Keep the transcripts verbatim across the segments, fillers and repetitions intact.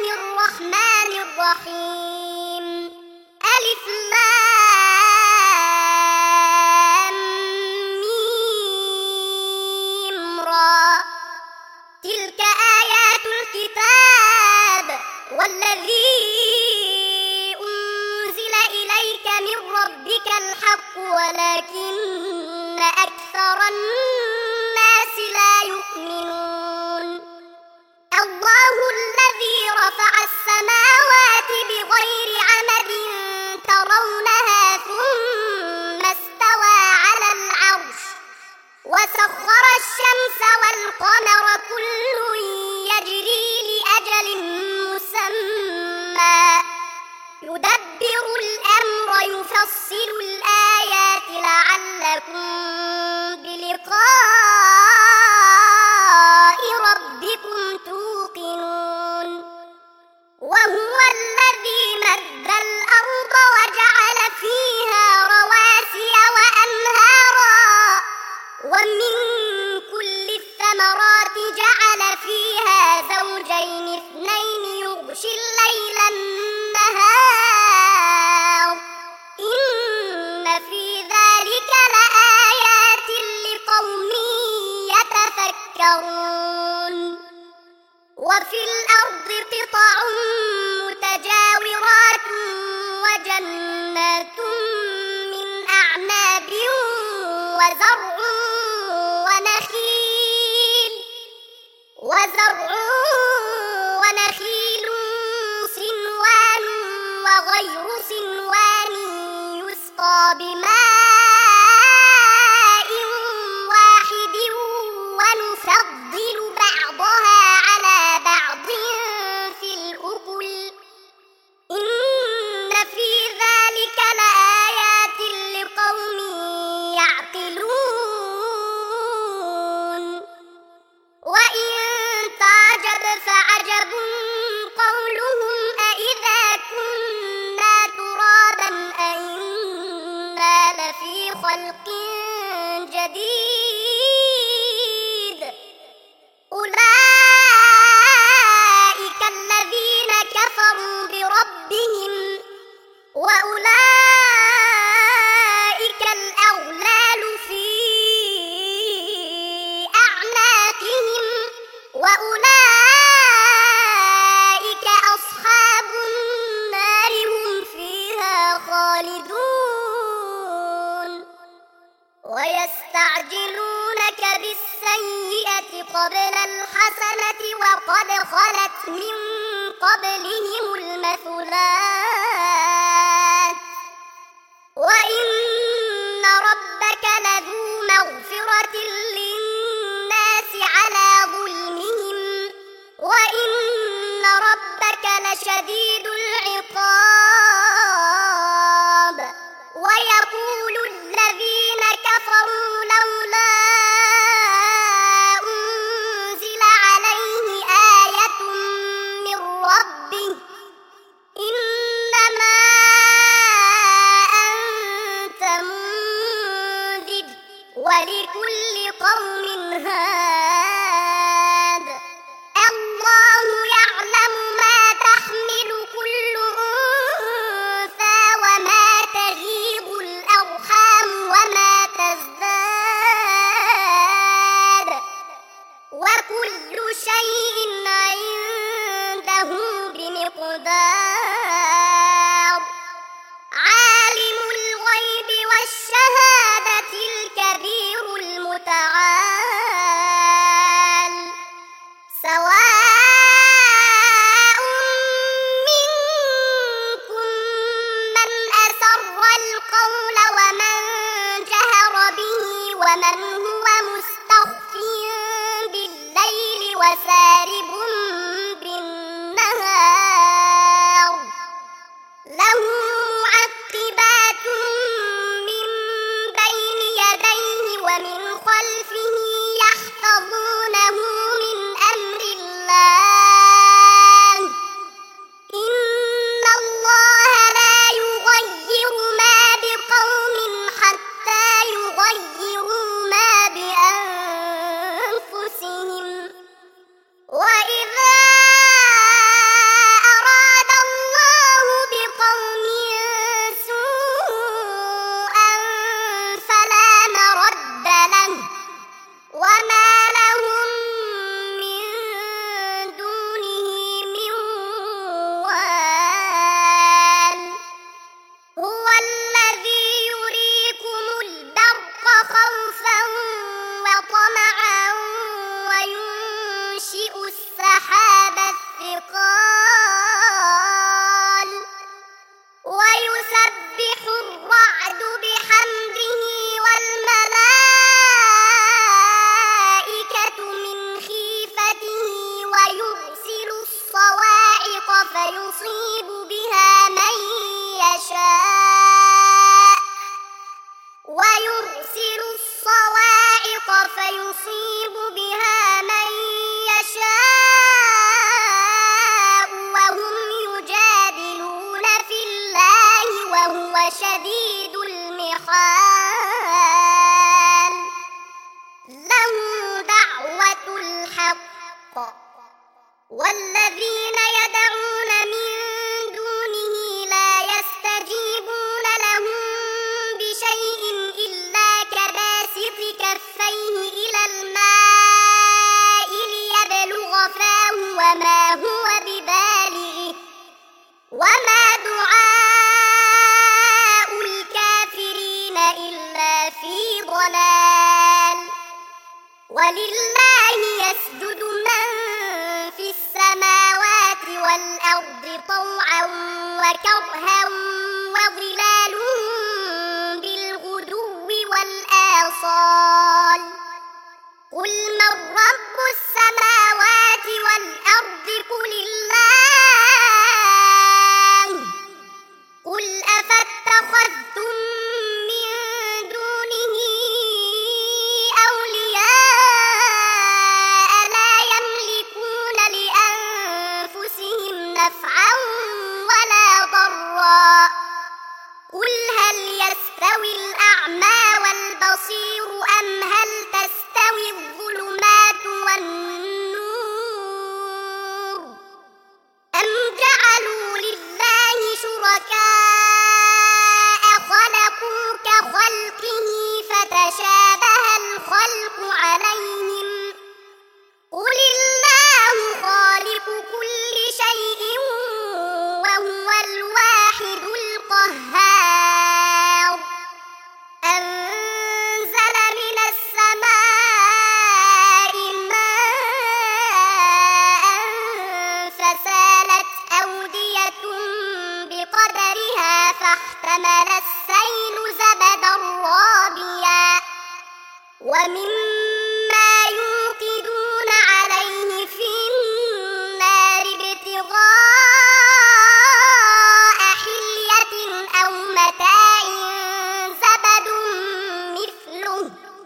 الرحمن الرحيم. ألف لام ميم را. تلك آيات الكتاب والذي أنزل إليك من ربك الحق ولكن أكثر الناس لا يؤمنون. الله الذي رفع السماوات بغير عمد ترونها ثم استوى على العرش وسخر الشمس والقمر كل يجري لأجل مسمى يدبر الأمر يفصل الآيات لعلكم بلقاء ربكم توقنون. وهو الذي مد الأرض وجعل فيها رواسي وأنهارا ومن كل الثمرات جعل فيها زوجين اثنين يغشي الليل النهار إن في ذلك لآيات لقوم يتفكرون. وفي الأرض قطع متجاورات وجنات من أعناب وزرع ونخيل وزرع ونخيل صنوان وغير صنوان يسقى بماء واحد ونفضل بعضها على بعض في الأكل إن في ذلك لآيات لقوم يعقلون. وإن تعجب فعجب قولهم أإذا كنا ترابا أإنا لفي خلق جديد. أولئك الذين كفروا بربهم وأولئك الأغلال في أعناقهم وأولئك أصحاب النار هم فيها خالدون. ويستعجلونك بالسيئة قبل الحسنة وقد خلت من قبلهم المثلات وإن ربك لذو مغفرة للناس على ظلمهم وإن ربك لشديد العقاب. ويقول الذين كفروا لولا أنزل عليه آية من ربه إنما أنت منذر ولكل قوم هاد. الله يعلم ما تحمل كل أنثى وما تغيض الأرحام وما تزداد وكل شيء عنده بمقدار. عالم الغيب والشهادة الكبير المتعال سواء منكم من أسر القول ومن جهر به ومن هو مستخف بالليل وسارب بالنهار. شديد المحال له دعوة الحق والذين يدعون من دونه لا يستجيبون لهم بشيء إلا كباسط كفيه إلى الماء ليبلغ فاه وما هو ببالغه وما دعاء الكافرين إلا في ضلال ولله يسجد من في السماوات والأرض طوعا وكرها وظلالهم بالغدو والآصال قل من رب السماوات والأرض قل الله قل أفاتخذتم من دونه أولياء لا يملكون لأنفسهم نفعا ولا ضرا قل هل يستوي الأعمى والبصير أم هل تستوي الظلمات والنور أم جعلوا لله شركاء خلقوا كخلقه فتشابه الخلق عليهم قل الله خالق كل شيء وهو الواحد القهار أنزل من السماء ماء فسالت أودية بقدرها فاحتمل السيل زبدا رابيا ومما يوقدون عليه في النار ابتغاء حلية أو متاع زبد مثله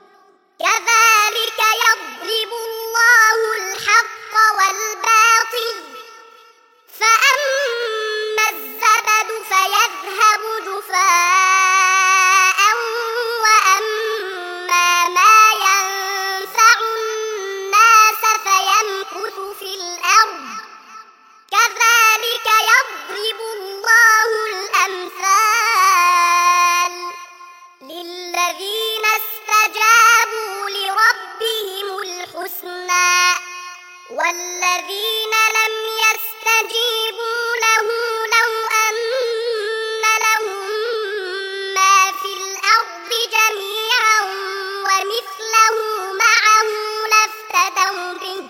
كذلك يضرب الله الحق والباطل فأما الزبد فيذهب جفاء وأما ما ينفع الناس فيمكث في الأرض كذلك يضرب الله الأمثال للذين استجابوا لربهم الحسنى والذين لم يستجيبوا له لو أن لهم ما في الأرض جميعا ومثله معه لافتدوا به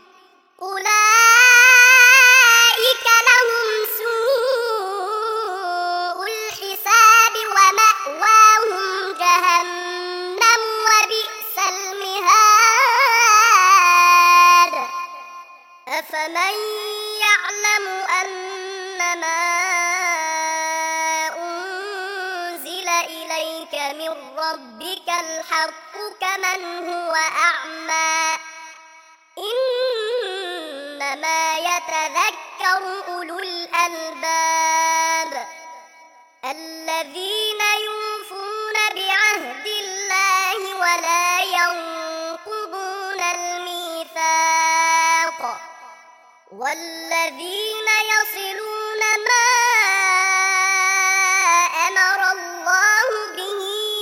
أولئك لهم سوء الحساب ومأواهم جهنم وبئس المهاد أفمن يعلم أنما أنزل إليك من ربك الحق كمن هو أعمى إنما يتذكر أولو الألباب الذين يوفون بعهد الله ولا ينقضون الميثاق والذين يصلون ما أمر الله به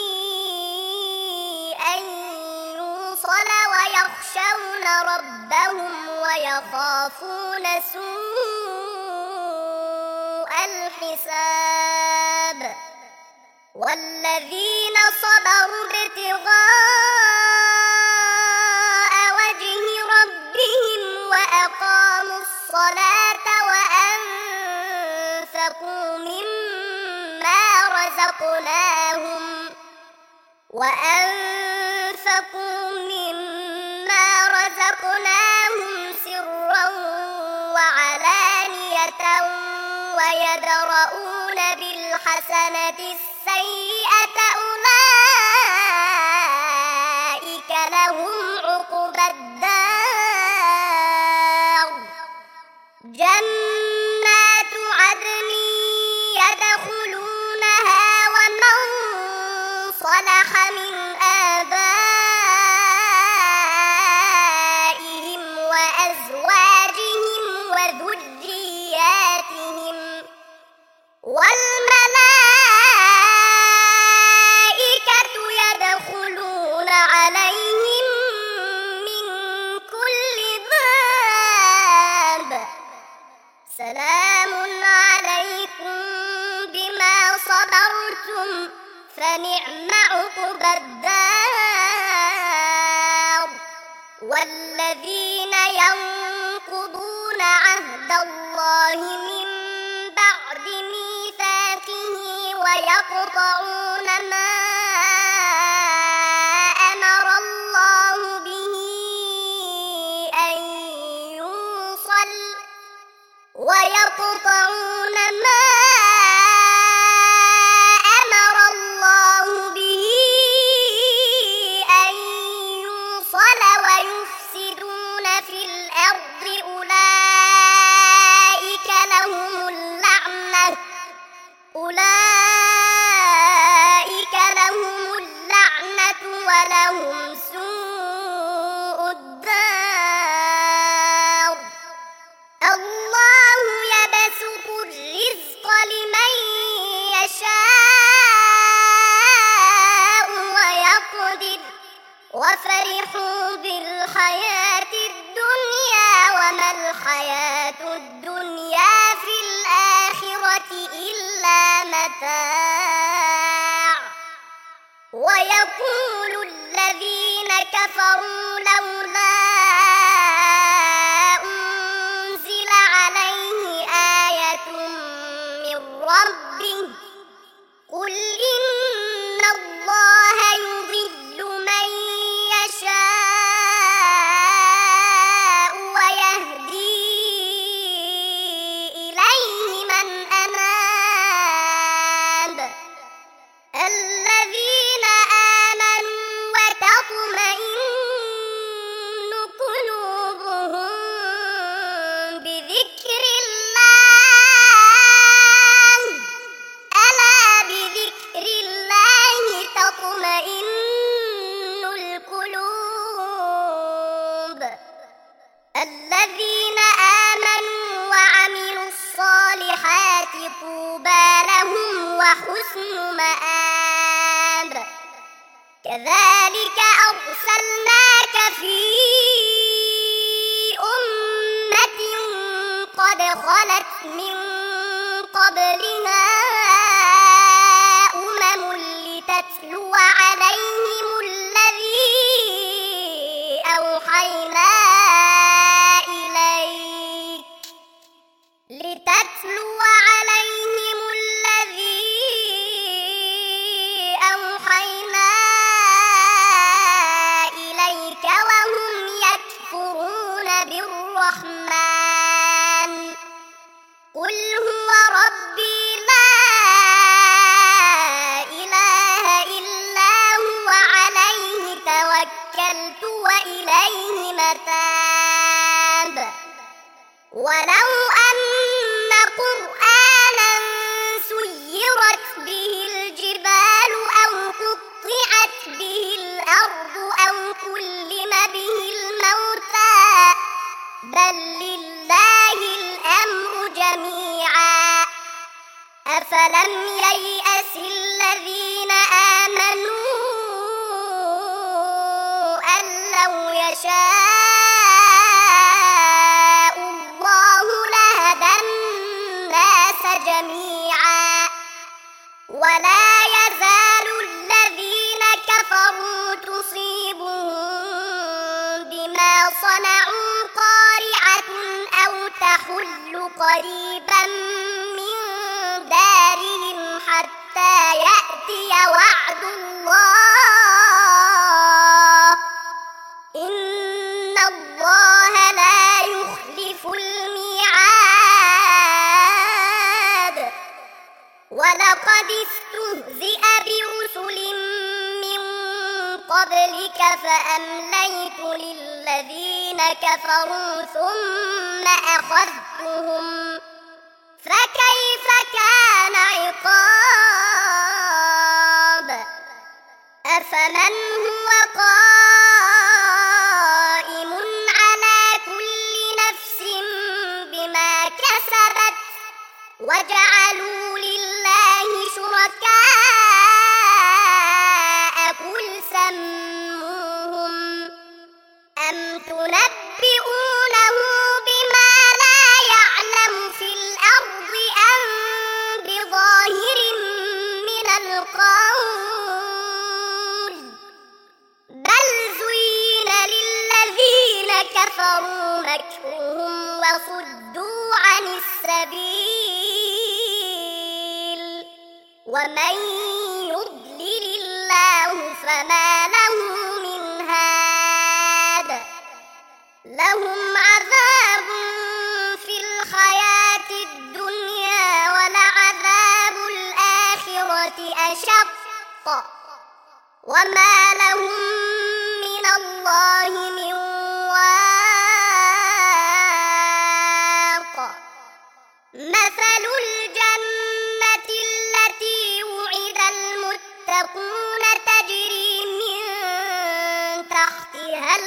أن يوصل ويخشون ربهم ويخافون سوء الحساب والذين صبروا ابتغاء وجه ربهم وأقاموا الصلاة وأنفقوا مما رزقناهم وأنفقوا مما رزقناهم سرا وعلانية ويدرؤون بالحسنة السيئة أولئك لهم عقبى الدار جنات عدن يدخلونها سلام عليكم بما صبرتم فنعم عقبى الدار والذين ينقضون عهد الله من بعد ميثاقه ويقطعون ما أمر الله به أن يوصل ويقطعون ما أمر الله به أن يوصل ويفسدون في الأرض أولئك لهم اللعنة أولئك لهم اللعنة ولهم سوء الدار الله يبسط الرزق لمن يشاء ويقدر وفرحوا بالحياة الدنيا وما الحياة الدنيا في الآخرة إلا متاع ويقول الذين كفروا لولا أنزل عليه آية من ربه قل إن الله يضل من يشاء ويهدي إليه من أناب الذين آمنوا وتطمئن قلوبهم بذكر الله ألا بذكر الله تطمئن القلوب الذين آمنوا وعملوا الصالحات طوبى لهم وحسن مآب كذلك أرسلناك في أمة قد خلت من قبلها أمم لتتلو عليهم الذي أوحينا إليك لتتلو عليهم الذي أوحينا إليك وهم يكفرون بالرحمن قل هو ربي لا إله إلا هو عليه توكلت وإليه متاب ولو أن قرآنا سيرت به الجبال أو قطعت به الأرض أو كلم به الموتى بل لله الأمر جميعا أفلم ييأس الذين آمنوا أن لو يشاء الله لهدى الناس جميعا ولا يزال الذين كفروا تصيبهم بما صنعوا قارعة أو تحل قريبا من دارهم حتى يأتي وعد الله إن الله لا يخلف الميعاد ولقد استهزئ برسل من قبلك فأمليت للذين كفروا ثم أخذتهم فكيف كان عقاب أفمن هو قائم على كل نفس بما كسبت وجعلوا لله شركاء قل سموهم أم تنبئونه بما لا يعلم في السبيل ومن يضلل الله فما له من هاد لهم عذاب في الحياة الدنيا ولعذاب الآخرة أشق وما لهم من الله من واق مثل الجنة التي وعد المتقون تجري من تحتها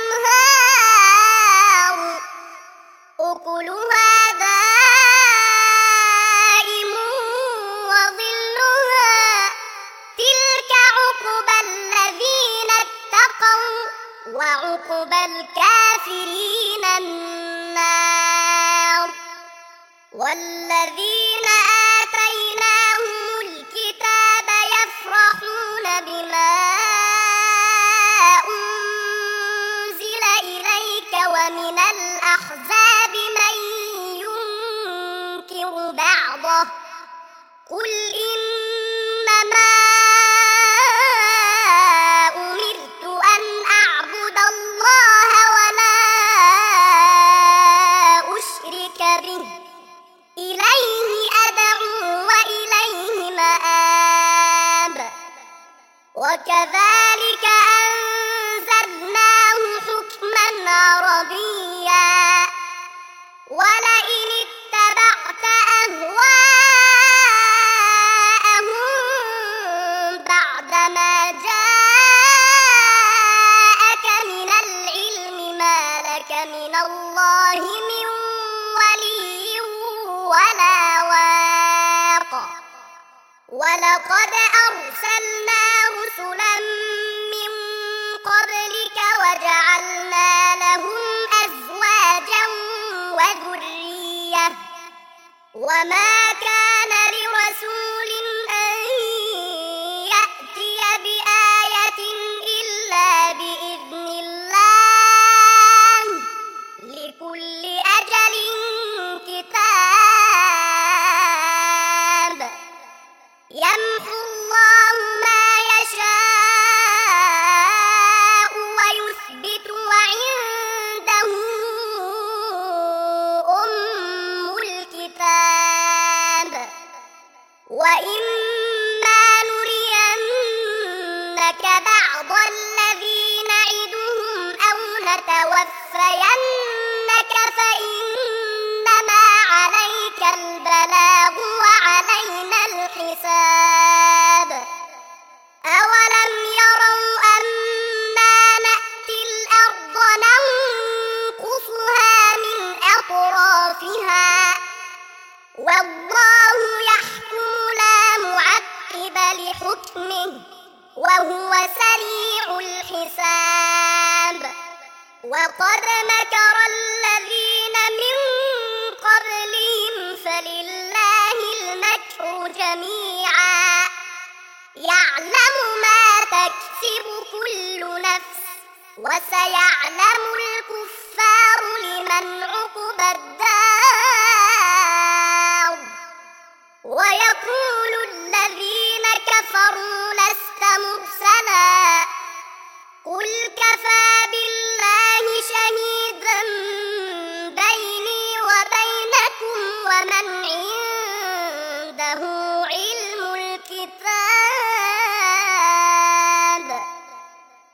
الأنهار أكلها دائم وظلها تلك عقبى الذين اتقوا وعقبى الكافرين النار والذين آتيناهم الكتاب يفرحون بما أنزل إليك ومن الأحزاب من ينكر بعضه قل إنما أمرت أن أعبد الله ولا أشرك به إليه أدعو وإليه مآب وكذلك أنزلناه حكما عربيا ولئن اتبعت أهواءهم بعدما جاءك من العلم ما لك من الله من ولي ولا واق ولقد أرسلنا رسلا من قبلك وجعلنا لهم أزواجا وذرية وما كان لرسول أن يأتي بآية إلا بإذن الله لكل أجل كتاب يمحو الله ما يشاء ويثبت وعنده أم الكتاب وإما نرينك بعض الذي نعدهم أو نتوفينك فإنما عليك البلاغ وعلينا الحساب أولم يروا أنا نأتي الأرض ننقصها من أطرافها والله يحكم لا معقب لحكمه وهو سريع الحساب وقد مكر الذين من قبلهم فلله المكر جميعا يعلم ما تكسب كل نفس وسيعلم